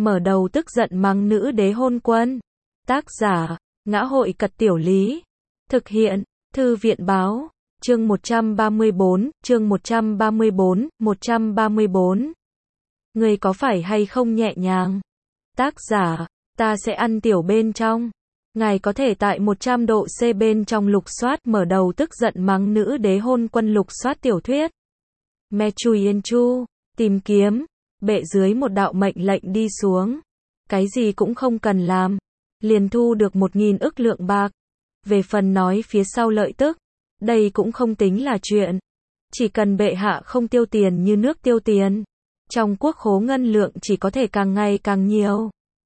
mở đầu tức giận mắng nữ đế hôn quân. Tác giả, Ngã hội Cật Tiểu Lý. Thực hiện, Thư viện Báo. Chương 134, chương 134. Người có phải hay không nhẹ nhàng? Tác giả, ta sẽ ăn tiểu bên trong. Ngài có thể tại 100 độ C bên trong lục soát mở đầu tức giận mắng nữ đế hôn quân lục soát tiểu thuyết. Mechuyenchu, tìm kiếm, bệ dưới một đạo mệnh lệnh đi xuống. Cái gì cũng không cần làm. Liền thu được 1.000 ức lượng bạc. Về phần nói phía sau lợi tức, đây cũng không tính là chuyện. Chỉ cần bệ hạ không tiêu tiền như nước tiêu tiền. Trong quốc khố ngân lượng chỉ có thể càng ngày càng nhiều.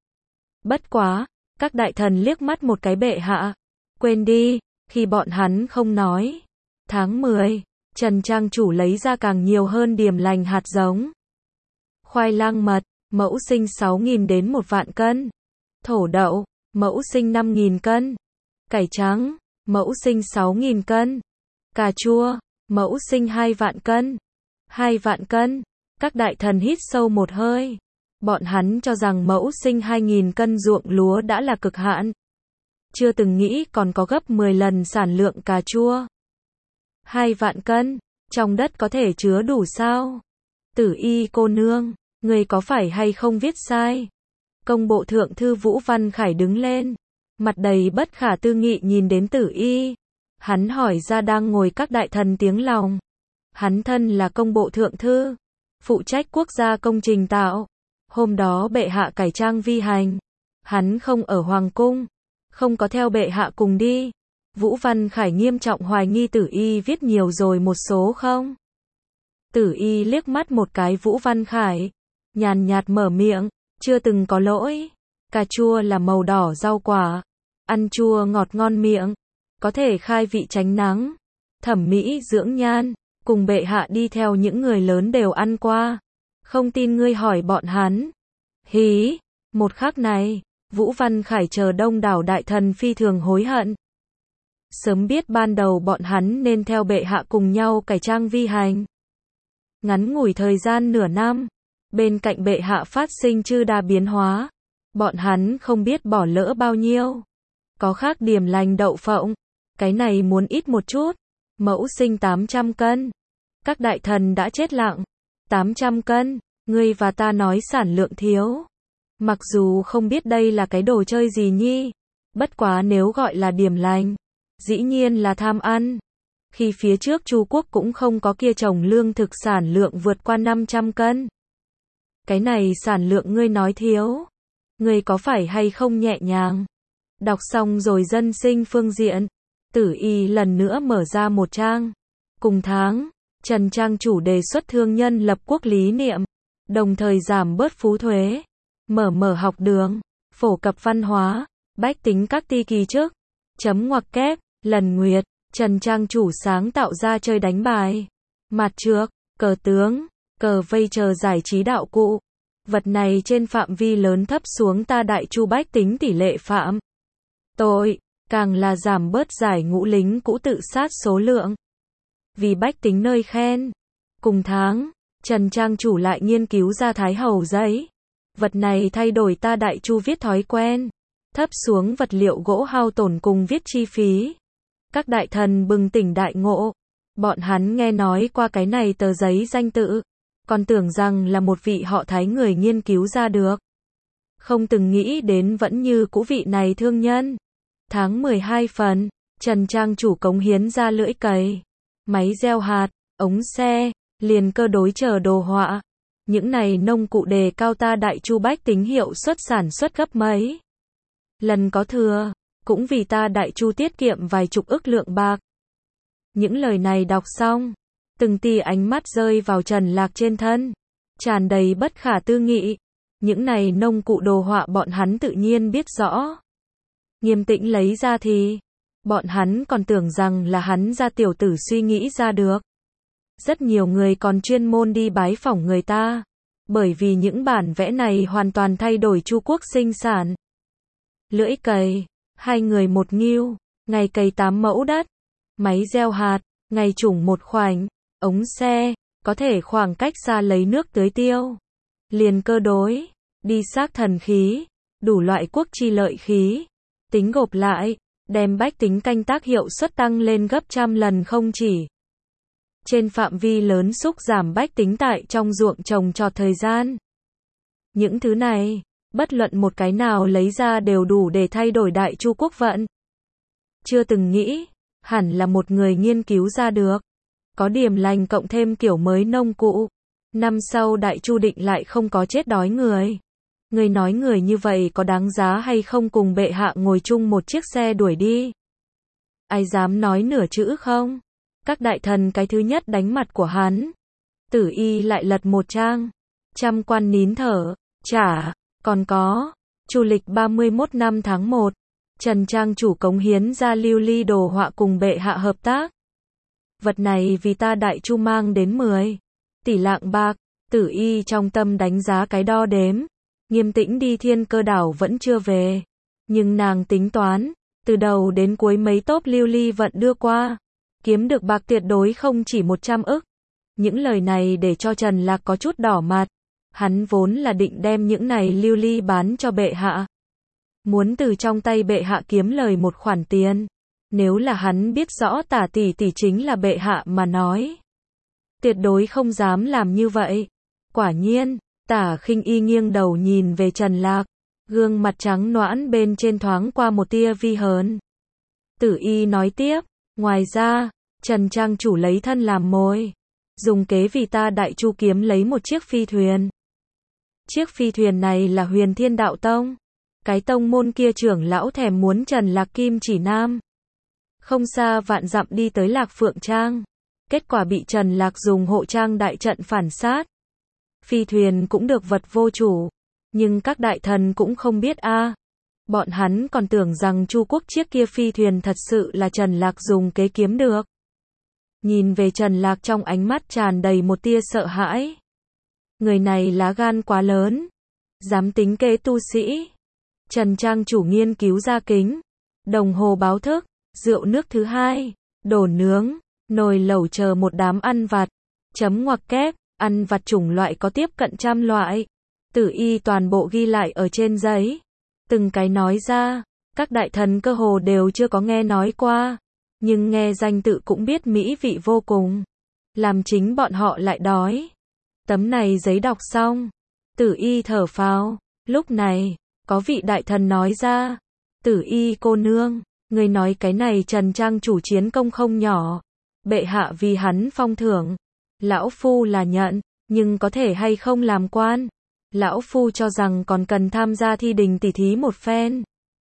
Bất quá, các đại thần liếc mắt một cái bệ hạ. Quên đi, khi bọn hắn không nói. Tháng 10, Trần Trang chủ lấy ra càng nhiều hơn điểm lành hạt giống. Khoai lang mật, mẫu sinh 6.000 đến 1 vạn cân. Thổ đậu, mẫu sinh 5.000 cân. Cải trắng, mẫu sinh 6.000 cân. Cà chua, mẫu sinh 2 vạn cân. 2 vạn cân. Các đại thần hít sâu một hơi. Bọn hắn cho rằng mẫu sinh 2.000 cân ruộng lúa đã là cực hạn. Chưa từng nghĩ còn có gấp 10 lần sản lượng cà chua. 2 vạn cân, trong đất có thể chứa đủ sao? Tử Y cô nương, người có phải hay không viết sai? Công bộ thượng thư Vũ Văn Khải đứng lên, mặt đầy bất khả tư nghị nhìn đến Tử Y. Hắn hỏi ra đang ngồi các đại thần tiếng lòng. Hắn thân là công bộ thượng thư, phụ trách quốc gia công trình tạo. Hôm đó bệ hạ cải trang vi hành. Hắn không ở hoàng cung, không có theo bệ hạ cùng đi. Vũ Văn Khải nghiêm trọng hoài nghi Tử Y viết nhiều rồi một số không? Tử Y liếc mắt một cái Vũ Văn Khải, nhàn nhạt mở miệng, chưa từng có lỗi. Cà chua là màu đỏ rau quả, ăn chua ngọt ngon miệng, có thể khai vị tránh nắng, thẩm mỹ dưỡng nhan, cùng bệ hạ đi theo những người lớn đều ăn qua. Không tin ngươi hỏi bọn hắn. Hí, một khắc này, Vũ Văn Khải chờ đông đảo đại thần phi thường hối hận. Sớm biết ban đầu bọn hắn nên theo bệ hạ cùng nhau cải trang vi hành. Ngắn ngủi thời gian nửa năm, bên cạnh bệ hạ phát sinh chư đa biến hóa. Bọn hắn không biết bỏ lỡ bao nhiêu. Có khác điểm lành đậu phộng, cái này muốn ít một chút. Mẫu sinh 800 cân. Các đại thần đã chết lặng. 800 cân, ngươi và ta nói sản lượng thiếu. Mặc dù không biết đây là cái đồ chơi gì nhi, bất quá nếu gọi là điểm lành, dĩ nhiên là tham ăn. Khi phía trước Chu quốc cũng không có kia trồng lương thực sản lượng vượt qua 500 cân. Cái này sản lượng ngươi nói thiếu. Ngươi có phải hay không nhẹ nhàng? Đọc xong rồi dân sinh phương diện, Tử Y lần nữa mở ra một trang. Cùng tháng, Trần Trang chủ đề xuất thương nhân lập quốc lý niệm, đồng thời giảm bớt phú thuế, mở học đường, phổ cập văn hóa, bách tính các ti kỳ trước. Chấm ngoặc kép, lần nguyệt, Trần Trang chủ sáng tạo ra chơi đánh bài, mặt trược, cờ tướng, cờ vây chờ giải trí đạo cụ. Vật này trên phạm vi lớn thấp xuống ta đại chu bách tính tỷ lệ phạm tội, càng là giảm bớt giải ngũ lính cũ tự sát số lượng. Vì bách tính nơi khen. Cùng tháng, Trần Trang chủ lại nghiên cứu ra thái hầu giấy. Vật này thay đổi ta đại chu viết thói quen, thấp xuống vật liệu gỗ hao tổn cùng viết chi phí. Các đại thần bừng tỉnh đại ngộ. Bọn hắn nghe nói qua cái này tờ giấy danh tự, còn tưởng rằng là một vị họ Thái người nghiên cứu ra được. Không từng nghĩ đến vẫn như cũ vị này thương nhân. Tháng 12 phần, Trần Trang chủ cống hiến ra lưỡi cày, máy gieo hạt, ống xe, liền cơ đối chờ đồ họa. Những này nông cụ đề cao ta đại chu bách tính hiệu suất sản xuất gấp mấy lần có thừa, cũng vì ta đại chu tiết kiệm vài chục ức lượng bạc. Những lời này đọc xong, từng tia ánh mắt rơi vào Trần Lạc trên thân, tràn đầy bất khả tư nghị. Những này nông cụ đồ họa bọn hắn tự nhiên biết rõ. Nghiêm Tĩnh lấy ra thì, bọn hắn còn tưởng rằng là hắn ra tiểu tử suy nghĩ ra được. Rất nhiều người còn chuyên môn đi bái phỏng người ta, bởi vì những bản vẽ này hoàn toàn thay đổi Chu quốc sinh sản. Lưỡi cày, 2 người 1 ngưu, ngày cày 8 mẫu đất, máy gieo hạt, ngày trùng 1 khoảnh, ống xe, có thể khoảng cách xa lấy nước tưới tiêu. Liền cơ đối, đi xác thần khí, đủ loại quốc chi lợi khí. Tính gộp lại, đem bách tính canh tác hiệu suất tăng lên gấp trăm lần không chỉ. Trên phạm vi lớn xúc giảm bách tính tại trong ruộng trồng trọt thời gian. Những thứ này, bất luận một cái nào lấy ra đều đủ để thay đổi Đại Chu quốc vận. Chưa từng nghĩ, hẳn là một người nghiên cứu ra được. Có điểm lành cộng thêm kiểu mới nông cụ. Năm sau Đại Chu định lại không có chết đói người. Người nói người như vậy có đáng giá hay không cùng bệ hạ ngồi chung một chiếc xe đuổi đi? Ai dám nói nửa chữ không? Các đại thần cái thứ nhất đánh mặt của hắn. Tử Y lại lật một trang. Trăm quan nín thở. Chả, còn có. Chu lịch 31 năm tháng 1. Trần Trang chủ cống hiến ra lưu ly đồ họa cùng bệ hạ hợp tác. Vật này vì ta Đại Chu mang đến 10 tỷ lạng bạc. Tử Y trong tâm đánh giá cái đo đếm. Nghiêm Tĩnh đi Thiên Cơ đảo vẫn chưa về. Nhưng nàng tính toán, từ đầu đến cuối mấy tốp lưu ly vận đưa qua. Kiếm được bạc tuyệt đối không chỉ 100 ức. Những lời này để cho Trần Lạc có chút đỏ mặt. Hắn vốn là định đem những này lưu ly bán cho bệ hạ. Muốn từ trong tay bệ hạ kiếm lời một khoản tiền. Nếu là hắn biết rõ Tả tỷ tỷ chính là bệ hạ mà nói. Tuyệt đối không dám làm như vậy. Quả nhiên, Tả Khinh Y nghiêng đầu nhìn về Trần Lạc. Gương mặt trắng nõn bên trên thoáng qua một tia vi hớn. Tử Y nói tiếp, ngoài ra, Trần Trang chủ lấy thân làm mồi. Dùng kế vì ta Đại Chu kiếm lấy một chiếc phi thuyền. Chiếc phi thuyền này là Huyền Thiên Đạo Tông. Cái tông môn kia trưởng lão thèm muốn Trần Lạc Kim Chỉ Nam. Không xa vạn dặm đi tới Lạc Phượng Trang. Kết quả bị Trần Lạc dùng hộ trang đại trận phản sát. Phi thuyền cũng được vật vô chủ. Nhưng các đại thần cũng không biết a. Bọn hắn còn tưởng rằng Chu quốc chiếc kia phi thuyền thật sự là Trần Lạc dùng kế kiếm được. Nhìn về Trần Lạc trong ánh mắt tràn đầy một tia sợ hãi. Người này lá gan quá lớn. Dám tính kế tu sĩ. Trần Trang chủ nghiên cứu ra kính. Đồng hồ báo thức. Rượu nước thứ hai. Đồ nướng. Nồi lẩu chờ một đám ăn vặt. Chấm ngoặc kép. Ăn vặt chủng loại có tiếp cận trăm loại. Tử Y toàn bộ ghi lại ở trên giấy. Từng cái nói ra. Các đại thần cơ hồ đều chưa có nghe nói qua. Nhưng nghe danh tự cũng biết mỹ vị vô cùng. Làm chính bọn họ lại đói. Tấm này giấy đọc xong. Tử Y thở phào. Lúc này, có vị đại thần nói ra. Tử Y cô nương, người nói cái này Trần Trang chủ chiến công không nhỏ. Bệ hạ vì hắn phong thưởng. Lão Phu là nhận, nhưng có thể hay không làm quan. Lão Phu cho rằng còn cần tham gia thi đình tỷ thí một phen.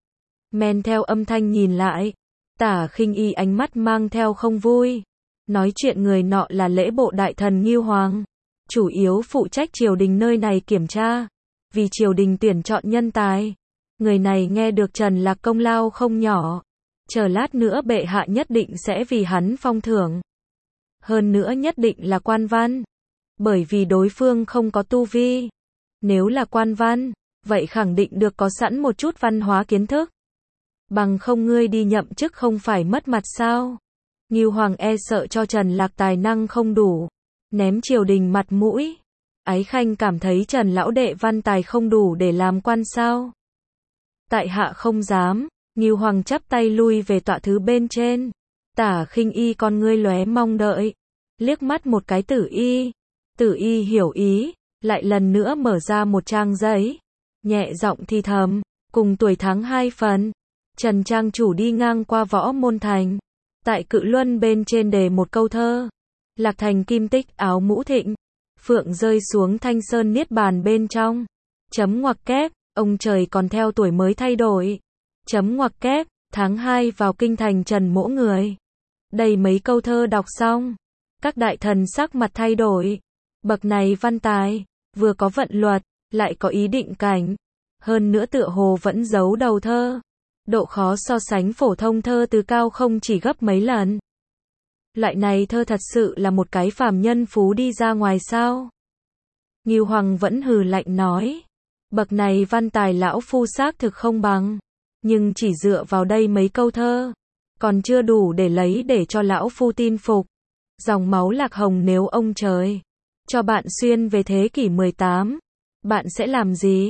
Men theo âm thanh nhìn lại. Tả Khinh Y ánh mắt mang theo không vui. Nói chuyện người nọ là lễ bộ đại thần Ngưu Hoàng. Chủ yếu phụ trách triều đình nơi này kiểm tra. Vì triều đình tuyển chọn nhân tài. Người này nghe được Trần Lạc công lao không nhỏ. Chờ lát nữa bệ hạ nhất định sẽ vì hắn phong thưởng. Hơn nữa nhất định là quan văn. Bởi vì đối phương không có tu vi. Nếu là quan văn, vậy khẳng định được có sẵn một chút văn hóa kiến thức. Bằng không ngươi đi nhậm chức không phải mất mặt sao? Ngưu Hoàng e sợ cho Trần Lạc tài năng không đủ. Ném triều đình mặt mũi. Ái Khanh cảm thấy Trần lão đệ văn tài không đủ để làm quan sao? Tại hạ không dám. Ngưu Hoàng chắp tay lui về tọa thứ bên trên. Tả Khinh Y con ngươi lóe mong đợi. Liếc mắt một cái Tử Y. Tử Y hiểu ý. Lại lần nữa mở ra một trang giấy. Nhẹ giọng thì thầm. Cùng tuổi tháng 2 phần. Trần Trang chủ đi ngang qua Võ Môn Thành. Tại Cự Luân bên trên đề một câu thơ. Lạc thành kim tích áo mũ thịnh. Phượng rơi xuống thanh sơn niết bàn bên trong. Chấm ngoặc kép. Ông trời còn theo tuổi mới thay đổi. Chấm ngoặc kép. Tháng 2 vào kinh thành trần mỗ người. Đây mấy câu thơ đọc xong. Các đại thần sắc mặt thay đổi. Bậc này văn tài. Vừa có vận luật. Lại có ý định cảnh. Hơn nữa tựa hồ vẫn giấu đầu thơ. Độ khó so sánh phổ thông thơ từ cao không chỉ gấp mấy lần. Loại này thơ thật sự là một cái phàm nhân phú đi ra ngoài sao? Ngưu Hoàng vẫn hừ lạnh nói. Bậc này văn tài lão phu xác thực không bằng. Nhưng chỉ dựa vào đây mấy câu thơ. Còn chưa đủ để lấy để cho lão phu tin phục. Dòng máu Lạc Hồng nếu ông trời cho bạn xuyên về thế kỷ 18. Bạn sẽ làm gì?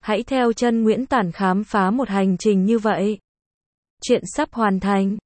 Hãy theo chân Nguyễn Tản khám phá một hành trình như vậy. Chuyện sắp hoàn thành.